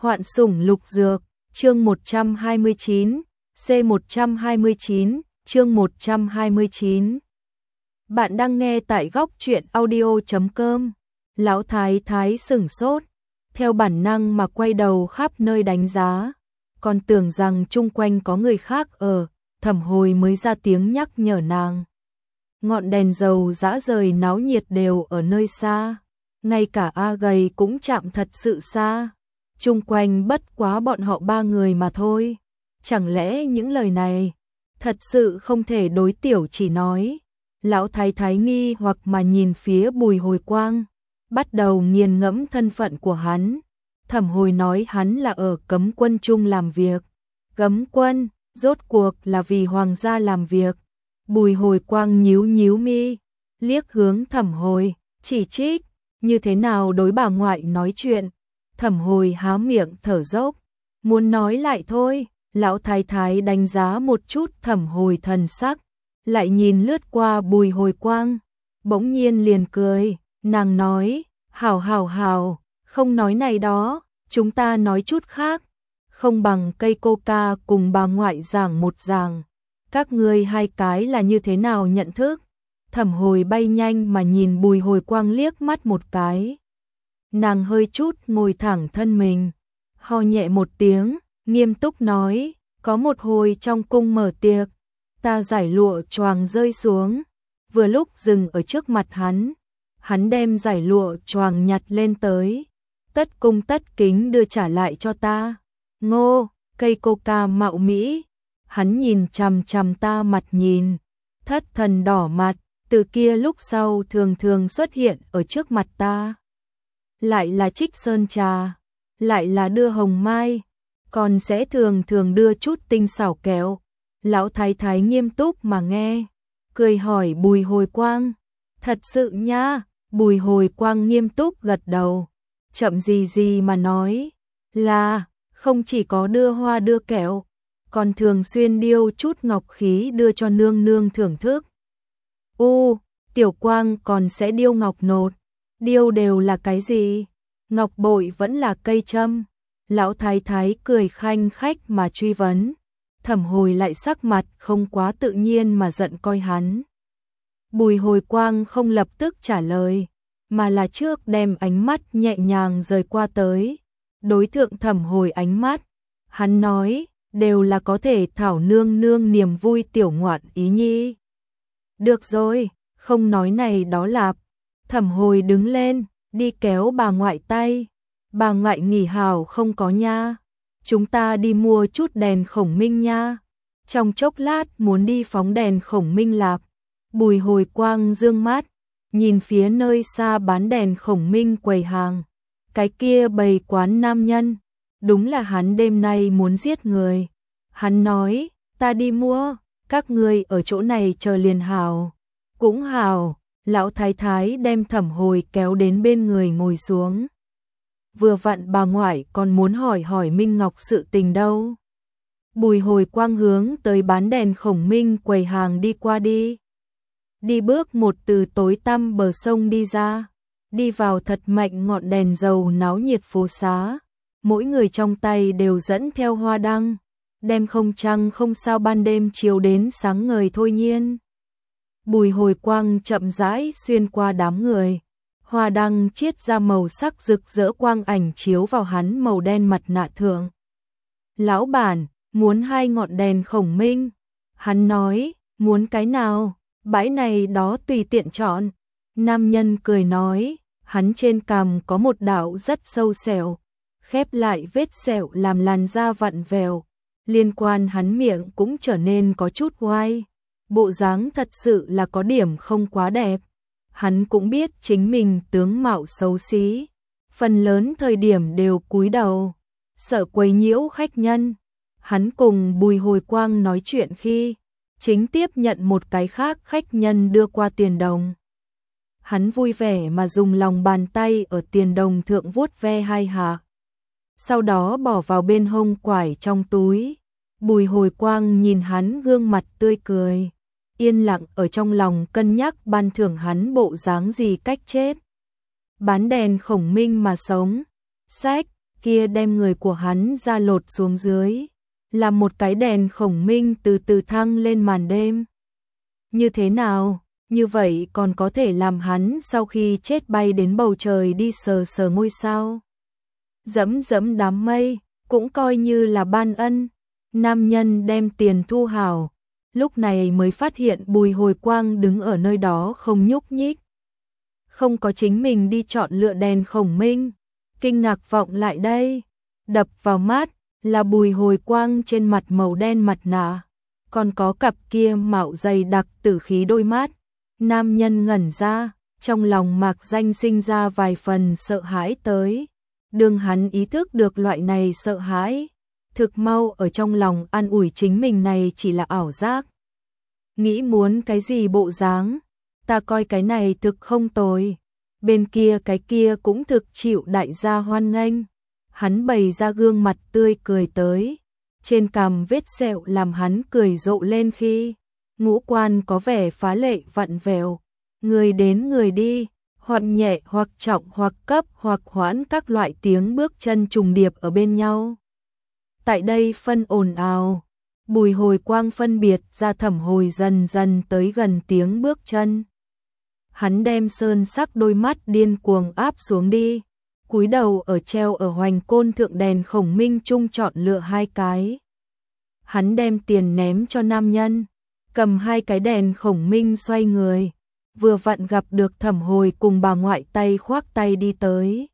Hoạn sủng lục dược, chương 129, C129, chương 129. Bạn đang nghe tại góc truyện audio.com. Lão thái thái sửng sốt, theo bản năng mà quay đầu khắp nơi đánh giá, còn tưởng rằng chung quanh có người khác ở, Thẩm Hồi mới ra tiếng nhắc nhở nàng. Ngọn đèn dầu dã rời náo nhiệt đều ở nơi xa, ngay cả A Gầy cũng chạm thật sự xa. Chung quanh bất quá bọn họ ba người mà thôi. Chẳng lẽ những lời này thật sự không thể đối Tiểu Chỉ nói? Lão thái thái nghi hoặc mà nhìn phía Bùi Hồi Quang, bắt đầu nghiền ngẫm thân phận của hắn. Thẩm Hồi nói hắn là ở Cấm Quân Trung làm việc. Cấm Quân, rốt cuộc là vì hoàng gia làm việc. Bùi Hồi Quang nhíu nhíu mi, liếc hướng Thẩm Hồi, chỉ trích, như thế nào đối bà ngoại nói chuyện. Thẩm Hồi há miệng thở dốc, muốn nói lại thôi. Lão thái thái đánh giá một chút Thẩm Hồi thần sắc, lại nhìn lướt qua Bùi Hồi Quang, bỗng nhiên liền cười, nàng nói, hảo, không nói này đó, chúng ta nói chút khác, không bằng cây coca cùng bà ngoại giảng một giảng, các ngươi hai cái là như thế nào nhận thức. Thẩm Hồi bay nhanh mà nhìn Bùi Hồi Quang liếc mắt một cái. Nàng hơi chút ngồi thẳng thân mình, ho nhẹ một tiếng, nghiêm túc nói, có một hồi trong cung mở tiệc, ta giải lụa choàng rơi xuống, vừa lúc dừng ở trước mặt hắn đem giải lụa choàng nhặt lên tới, tất cung tất kính đưa trả lại cho ta. Ngô, cây coca mạo mỹ, hắn nhìn chằm chằm ta mặt nhìn, thất thần đỏ mặt, từ kia lúc sau thường xuất hiện ở trước mặt ta. Lại là trích sơn trà, lại là đưa hồng mai, còn sẽ thường đưa chút tinh xảo kẹo. Lão thái thái nghiêm túc mà nghe, cười hỏi Bùi Hồi Quang, thật sự nha? Bùi Hồi Quang nghiêm túc gật đầu, chậm gì mà nói, là, không chỉ có đưa hoa đưa kẹo, còn thường xuyên điêu chút ngọc khí đưa cho nương nương thưởng thức. Tiểu Quang còn sẽ điêu ngọc nột, điêu đều là cái gì? Ngọc bội vẫn là cây châm. Lão thái thái cười khanh khách mà truy vấn. Thẩm Hồi lại sắc mặt không quá tự nhiên mà giận coi hắn. Bùi Hồi Quang không lập tức trả lời, mà là trước đem ánh mắt nhẹ nhàng rời qua tới, đối thượng Thẩm Hồi ánh mắt. Hắn nói, đều là có thể thảo nương nương niềm vui tiểu ngoạn ý nhi. Được rồi, không nói này đó lạp. Thẩm Hồi đứng lên, đi kéo bà ngoại tay. Bà ngoại nghỉ hào không có nha, chúng ta đi mua chút đèn khổng minh nha. Trong chốc lát muốn đi phóng đèn khổng minh lạp. Bùi Hồi Quang dương mắt, nhìn phía nơi xa bán đèn khổng minh quầy hàng. Cái kia bày quán nam nhân, đúng là hắn đêm nay muốn giết người. Hắn nói, ta đi mua, các ngươi ở chỗ này chờ liền hào. Cũng hào. Lão thái thái đem Thẩm Hồi kéo đến bên người ngồi xuống. Vừa vặn bà ngoại còn muốn hỏi Minh Ngọc sự tình đâu. Bùi Hồi Quang hướng tới bán đèn khổng minh quầy hàng đi qua đi. Đi bước một từ tối tăm bờ sông đi ra, đi vào thật mạnh ngọn đèn dầu náo nhiệt phố xá. Mỗi người trong tay đều dẫn theo hoa đăng, đem không trăng không sao ban đêm chiếu đến sáng ngời thôi nhiên. Bùi Hồi Quang chậm rãi xuyên qua đám người, hoa đăng chiết ra màu sắc rực rỡ quang ảnh chiếu vào hắn màu đen mặt nạ thượng. Lão bản, muốn 2 ngọn đèn khổng minh. Hắn nói, muốn cái nào, bãi này đó tùy tiện chọn. Nam nhân cười nói, hắn trên cằm có một đạo rất sâu sẹo, khép lại vết sẹo làm làn da vặn vẹo, liên quan hắn miệng cũng trở nên có chút oai. Bộ dáng thật sự là có điểm không quá đẹp. Hắn cũng biết chính mình tướng mạo xấu xí, phần lớn thời điểm đều cúi đầu, sợ quấy nhiễu khách nhân. Hắn cùng Bùi Hồi Quang nói chuyện khi chính tiếp nhận một cái khác khách nhân đưa qua tiền đồng. Hắn vui vẻ mà dùng lòng bàn tay ở tiền đồng thượng vuốt ve 2 hạ, sau đó bỏ vào bên hông quải trong túi. Bùi Hồi Quang nhìn hắn gương mặt tươi cười, yên lặng ở trong lòng cân nhắc ban thưởng hắn bộ dáng gì cách chết. Bán đèn khổng minh mà sống, sách, kia đem người của hắn ra lột xuống dưới, làm một cái đèn khổng minh từ từ thăng lên màn đêm. Như thế nào? Như vậy còn có thể làm hắn sau khi chết bay đến bầu trời đi sờ sờ ngôi sao. Dẫm dẫm đám mây, cũng coi như là ban ân. Nam nhân đem tiền thu hảo, lúc này mới phát hiện Bùi Hồi Quang đứng ở nơi đó không nhúc nhích. Không có chính mình đi chọn lựa đèn khổng minh. Kinh ngạc vọng lại đây, đập vào mắt là Bùi Hồi Quang trên mặt màu đen mặt nạ, còn có cặp kia mạo dày đặc tử khí đôi mắt. Nam nhân ngẩn ra, trong lòng mạc danh sinh ra vài phần sợ hãi tới. Đương hắn ý thức được loại này sợ hãi, thực mau ở trong lòng an ủi chính mình này chỉ là ảo giác. Nghĩ muốn cái gì bộ dáng, ta coi cái này thực không tồi. Bên kia cái kia cũng thực chịu đại gia hoan nghênh. Hắn bày ra gương mặt tươi cười tới, trên cằm vết sẹo làm hắn cười rộ lên khi ngũ quan có vẻ phá lệ vặn vẹo. Người đến người đi, hoặc nhẹ hoặc trọng hoặc cấp hoặc hoãn các loại tiếng bước chân trùng điệp ở bên nhau. Tại đây phân ồn ào, Bùi Hồi Quang phân biệt ra Thẩm Hồi dần dần tới gần tiếng bước chân. Hắn đem sơn sắc đôi mắt điên cuồng áp xuống đi, cúi đầu ở treo ở hoành côn thượng đèn khổng minh chung chọn lựa 2 cái. Hắn đem tiền ném cho nam nhân, cầm 2 cái đèn khổng minh xoay người, vừa vặn gặp được Thẩm Hồi cùng bà ngoại tay khoác tay đi tới.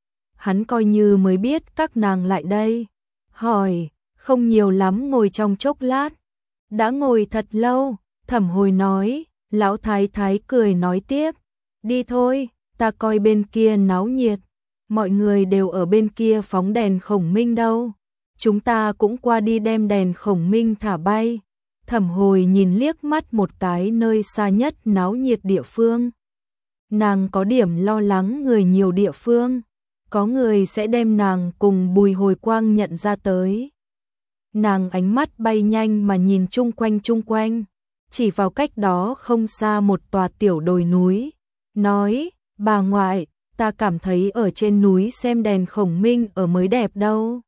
Hắn coi như mới biết các nàng lại đây, hỏi, không nhiều lắm ngồi trong chốc lát. Đã ngồi thật lâu, Thẩm Hồi nói. Lão thái thái cười nói tiếp, đi thôi, ta coi bên kia náo nhiệt, mọi người đều ở bên kia phóng đèn khổng minh đâu, chúng ta cũng qua đi đem đèn khổng minh thả bay. Thẩm Hồi nhìn liếc mắt một cái nơi xa nhất náo nhiệt địa phương. Nàng có điểm lo lắng người nhiều địa phương, có người sẽ đem nàng cùng Bùi Hồi Quang nhận ra tới. Nàng ánh mắt bay nhanh mà nhìn chung quanh. Chỉ vào cách đó không xa một tòa tiểu đồi núi, nói, bà ngoại, ta cảm thấy ở trên núi xem đèn khổng minh ở mới đẹp đâu.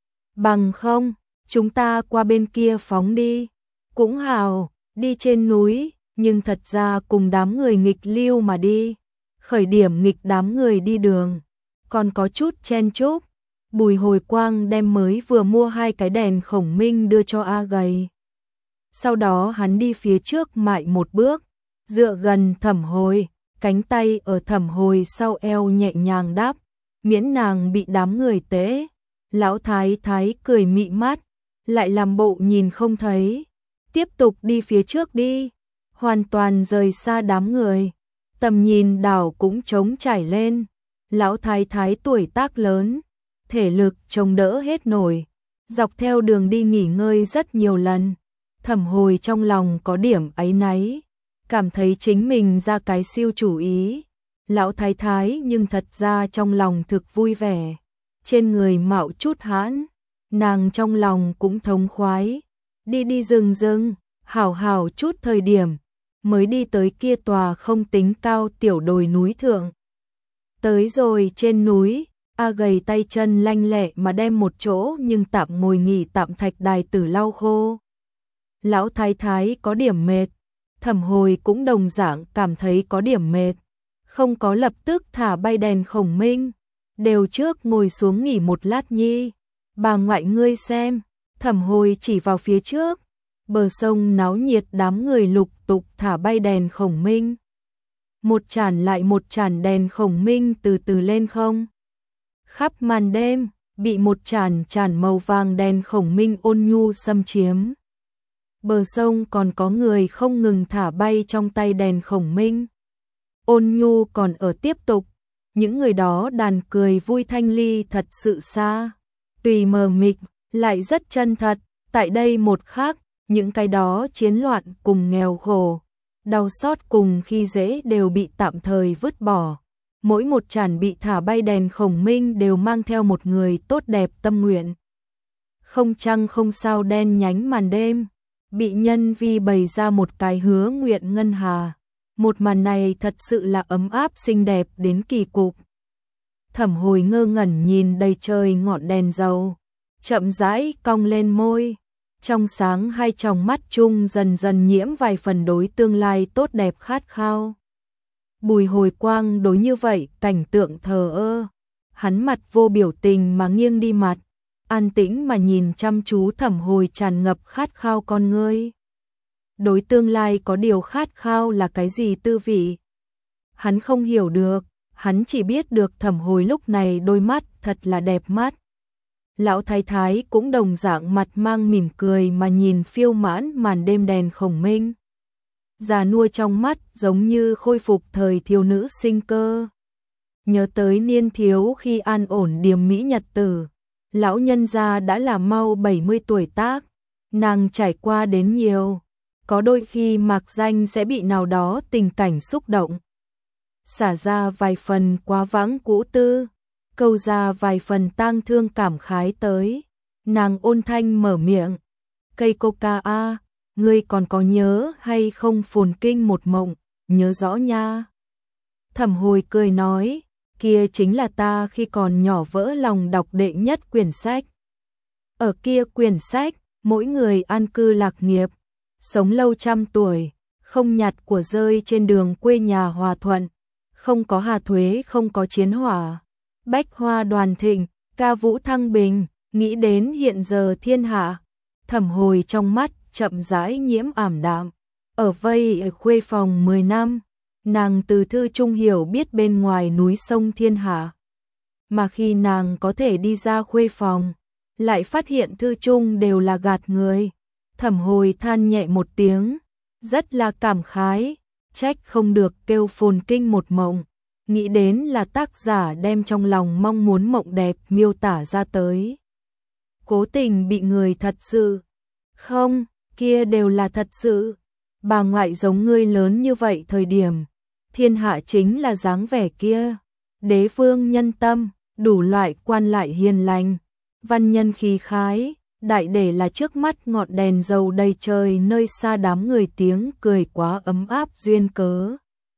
Bằng không, chúng ta qua bên kia phóng đi. Cũng hào, đi trên núi, nhưng thật ra cùng đám người nghịch lưu mà đi. Khởi điểm nghịch đám người đi đường, còn có chút chen chúc. Bùi Hồi Quang đem mới vừa mua 2 cái đèn khổng minh đưa cho A Gầy. Sau đó hắn đi phía trước mại một bước, dựa gần Thẩm Hồi, cánh tay ở Thẩm Hồi sau eo nhẹ nhàng đắp, miễn nàng bị đám người tế. Lão thái thái cười mị mắt, lại làm bộ nhìn không thấy, tiếp tục đi phía trước đi, hoàn toàn rời xa đám người, tầm nhìn đảo cũng trống trải lên. Lão thái thái tuổi tác lớn, thể lực chống đỡ hết nổi, dọc theo đường đi nghỉ ngơi rất nhiều lần. Thẩm Hồi trong lòng có điểm áy náy, cảm thấy chính mình ra cái siêu chủ ý. Lão thái thái nhưng thật ra trong lòng thực vui vẻ, trên người mạo chút hãn, nàng trong lòng cũng thống khoái. Đi rừng, hảo chút thời điểm, mới đi tới kia tòa không tính cao tiểu đồi núi thượng. Tới rồi trên núi, A Gầy tay chân lanh lẹ mà đem một chỗ nhưng tạm ngồi nghỉ tạm thạch đài tử lau khô. Lão thái thái có điểm mệt, Thẩm Hồi cũng đồng dạng cảm thấy có điểm mệt, không có lập tức thả bay đèn khổng minh, đều trước ngồi xuống nghỉ một lát nhi. Bà ngoại ngươi xem, Thẩm Hồi chỉ vào phía trước, bờ sông náo nhiệt đám người lục tục thả bay đèn khổng minh. Một chản lại một chản đèn khổng minh từ từ lên không. Khắp màn đêm, bị một chản màu vàng đèn khổng minh ôn nhu xâm chiếm. Bờ sông còn có người không ngừng thả bay trong tay đèn khổng minh. Ôn nhu còn ở tiếp tục, những người đó đàn cười vui thanh ly thật sự xa, tùy mờ mịt, lại rất chân thật. Tại đây một khắc, những cái đó chiến loạn cùng nghèo khổ, đau xót cùng khi dễ đều bị tạm thời vứt bỏ. Mỗi một chản bị thả bay đèn khổng minh đều mang theo một người tốt đẹp tâm nguyện. Không trăng không sao đen nhánh màn đêm, bị nhân vi bày ra một cái hứa nguyện ngân hà. Một màn này thật sự là ấm áp xinh đẹp đến kỳ cục. Thẩm Hồi ngơ ngẩn nhìn đầy trời ngọn đèn dầu, chậm rãi cong lên môi. Trong sáng hai tròng mắt chung dần dần nhiễm vài phần đối tương lai tốt đẹp khát khao. Bùi Hồi Quang đối như vậy, cảnh tượng thờ ơ. Hắn mặt vô biểu tình mà nghiêng đi mặt, an tĩnh mà nhìn chăm chú Thẩm Hồi tràn ngập khát khao con ngươi. Đối tương lai có điều khát khao là cái gì tư vị? Hắn không hiểu được, hắn chỉ biết được Thẩm Hồi lúc này đôi mắt thật là đẹp mắt. Lão thái thái cũng đồng dạng mặt mang mỉm cười mà nhìn phiêu mãn màn đêm đèn khổng minh. Già nua trong mắt giống như khôi phục thời thiếu nữ sinh cơ. Nhớ tới niên thiếu khi an ổn điềm mỹ nhật tử, lão nhân gia đã là mau 70 tuổi tác, nàng trải qua đến nhiều, có đôi khi mạc danh sẽ bị nào đó tình cảnh xúc động. Xả ra vài phần quá vãng cũ tư, câu ra vài phần tang thương cảm khái tới, nàng ôn thanh mở miệng, cây coca a, ngươi còn có nhớ hay không phồn kinh một mộng, nhớ rõ nha. Thẩm Hồi cười nói, kia chính là ta khi còn nhỏ vỡ lòng đọc đệ nhất quyển sách. Ở kia quyển sách, mỗi người an cư lạc nghiệp, sống lâu trăm tuổi, không nhặt của rơi trên đường quê nhà hòa thuận, không có hà thuế, không có chiến hỏa, bách hoa đoàn thịnh, ca vũ thăng bình, nghĩ đến hiện giờ thiên hạ. Thẩm Hồi trong mắt chậm rãi nhiễm ảm đạm, ở vây ở khuê phòng 10 năm, nàng từ thư trung hiểu biết bên ngoài núi sông thiên hạ. Mà khi nàng có thể đi ra khuê phòng, lại phát hiện thư trung đều là gạt người. Thẩm Hồi than nhẹ một tiếng, rất là cảm khái, trách không được kêu phồn kinh một mộng, nghĩ đến là tác giả đem trong lòng mong muốn mộng đẹp miêu tả ra tới. Cố tình bị người thật sự. Không, kia đều là thật sự. Bà ngoại giống ngươi lớn như vậy thời điểm, thiên hạ chính là dáng vẻ kia. Đế vương nhân tâm, đủ loại quan lại hiền lành, văn nhân khí khái, đại để là trước mắt ngọn đèn dầu đầy trời nơi xa đám người tiếng cười quá ấm áp duyên cớ.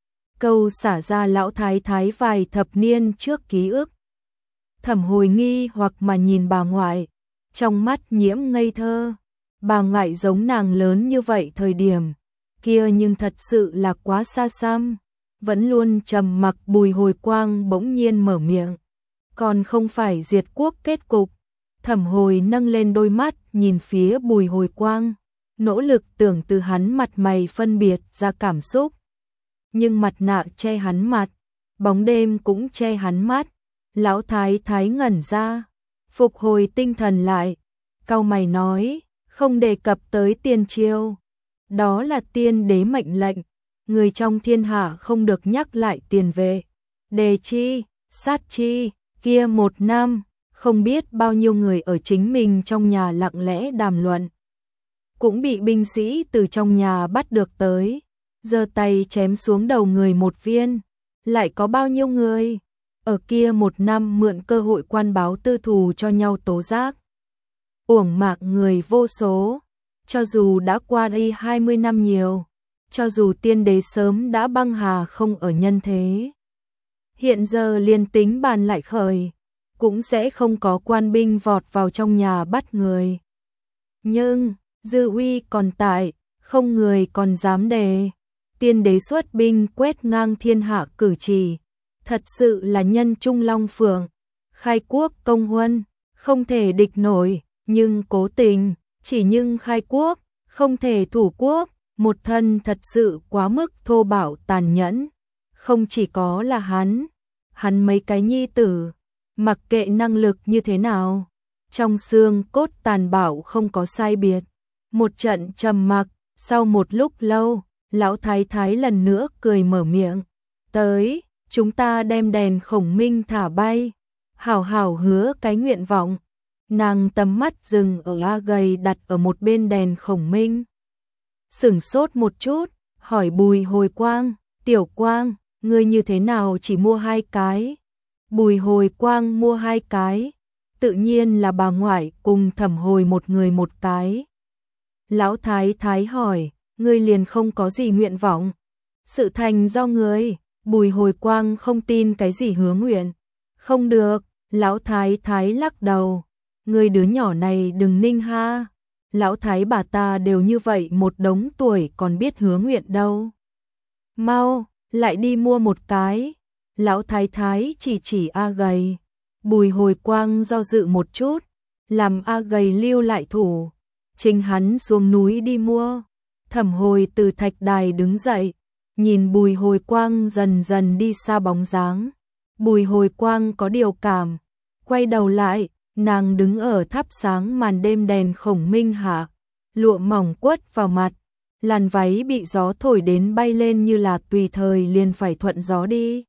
Câu xả ra lão thái thái vài thập niên trước ký ức. Thẩm Hồi nghi hoặc mà nhìn bà ngoại, trong mắt nhiễm ngây thơ. Bà ngoại giống nàng lớn như vậy thời điểm, kia nhưng thật sự là quá xa xăm. Vẫn luôn trầm mặc Bùi Hồi Quang bỗng nhiên mở miệng, còn không phải diệt quốc kết cục. Thẩm Hồi nâng lên đôi mắt nhìn phía Bùi Hồi Quang, nỗ lực tưởng từ hắn mặt mày phân biệt ra cảm xúc. Nhưng mặt nạ che hắn mặt, bóng đêm cũng che hắn mắt. Lão thái thái ngẩn ra, phục hồi tinh thần lại, cau mày nói, không đề cập tới tiền triều, đó là tiên đế mệnh lệnh, người trong thiên hạ không được nhắc lại tiền vệ. Đề chi, sát chi, kia 1 năm, không biết bao nhiêu người ở chính mình trong nhà lặng lẽ đàm luận, cũng bị binh sĩ từ trong nhà bắt được tới, giơ tay chém xuống đầu người một viên. Lại có bao nhiêu người ở kia 1 năm mượn cơ hội quan báo tư thù cho nhau tố giác. Uổng mạc người vô số, cho dù đã qua đây 20 năm nhiều, cho dù tiên đế sớm đã băng hà không ở nhân thế, hiện giờ liền tính bàn lại khởi, cũng sẽ không có quan binh vọt vào trong nhà bắt người. Nhưng, dư uy còn tại, không người còn dám đề. Tiên đế xuất binh quét ngang thiên hạ cử chỉ, thật sự là nhân trung long phượng, khai quốc công huân, không thể địch nổi, nhưng cố tình, chỉ nhưng khai quốc, không thể thủ quốc, một thân thật sự quá mức thô bạo tàn nhẫn. Không chỉ có là hắn mấy cái nhi tử, mặc kệ năng lực như thế nào, trong xương cốt tàn bạo không có sai biệt. Một trận trầm mặc, sau một lúc lâu, lão thái thái lần nữa cười mở miệng, tới, chúng ta đem đèn khổng minh thả bay, hảo hảo hứa cái nguyện vọng. Nàng tầm mắt dừng ở A gầy đặt ở một bên đèn khổng minh. Sửng sốt một chút, hỏi Bùi Hồi Quang, Tiểu Quang, ngươi như thế nào chỉ mua 2 cái? Bùi Hồi Quang mua 2 cái, tự nhiên là bà ngoại cùng Thẩm Hồi một người 1 cái. Lão thái thái hỏi, ngươi liền không có gì nguyện vọng? Sự thành do ngươi. Bùi Hồi Quang không tin cái gì hứa nguyện, Không được, lão thái thái lắc đầu. Người đứa nhỏ này đừng ninh ha. Lão thái bà ta đều như vậy một đống tuổi còn biết hứa nguyện đâu. Mau, lại đi mua một cái. Lão thái thái chỉ A Gầy. Bùi Hồi Quang do dự một chút, làm A Gầy lưu lại thủ. Chính hắn xuống núi đi mua. Thẩm Hồi từ thạch đài đứng dậy, nhìn Bùi Hồi Quang dần dần đi xa bóng dáng. Bùi Hồi Quang có điều cảm, quay đầu lại, nàng đứng ở thắp sáng màn đêm đèn khổng minh hạ, lụa mỏng quất vào mặt, làn váy bị gió thổi đến bay lên như là tùy thời liền phải thuận gió đi.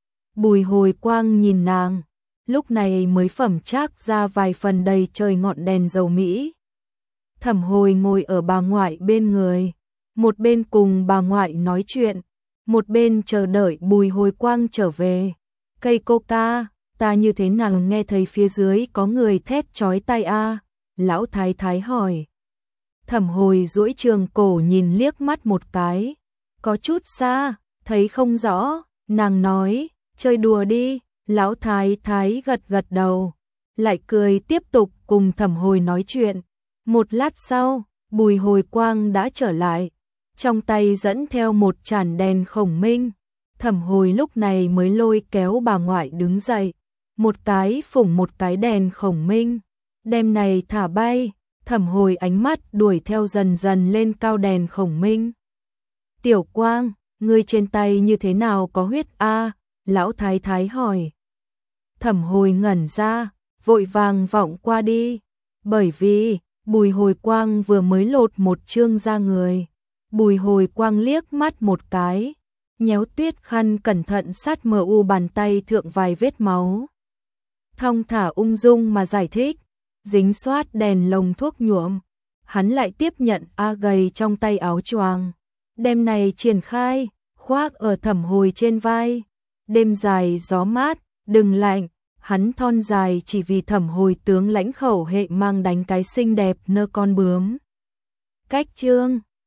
Bùi Hồi Quang nhìn nàng, lúc này mới phẩm trác ra vài phần đầy trời ngọn đèn dầu mỹ. Thẩm Hồi ngồi ở bà ngoại bên người, một bên cùng bà ngoại nói chuyện, một bên chờ đợi Bùi Hồi Quang trở về. Cây coca, ta như thế nào nghe thấy phía dưới có người thét chói tai a? Lão thái thái hỏi. Thẩm Hồi duỗi trường cổ nhìn liếc mắt một cái, có chút xa, thấy không rõ, nàng nói, chơi đùa đi. Lão thái thái gật gật đầu, lại cười tiếp tục cùng Thẩm Hồi nói chuyện. Một lát sau, Bùi Hồi Quang đã trở lại, trong tay dẫn theo một chản đèn khổng minh. Thẩm Hồi lúc này mới lôi kéo bà ngoại đứng dậy, một cái phủng một cái đèn khổng minh, đem này thả bay. Thẩm Hồi ánh mắt đuổi theo dần dần lên cao đèn khổng minh. Tiểu Quang, ngươi trên tay như thế nào có huyết a? Lão thái thái hỏi. Thẩm Hồi ngẩn ra, vội vàng vọng qua đi, bởi vì Bùi Hồi Quang vừa mới lột một chương ra người. Bùi Hồi Quang liếc mắt một cái, nhéo tuyết khăn cẩn thận sát mờ u bàn tay thượng vài vết máu. Thong thả ung dung mà giải thích, dính xoát đèn lồng thuốc nhuộm. Hắn lại tiếp nhận A Gầy trong tay áo choàng, đem này triển khai, khoác ở Thẩm Hồi trên vai. Đêm dài gió mát, đừng lạnh. Hắn thon dài chỉ vì Thẩm Hồi tướng lãnh khẩu hệ mang đánh cái xinh đẹp nơ con bướm. Cách chương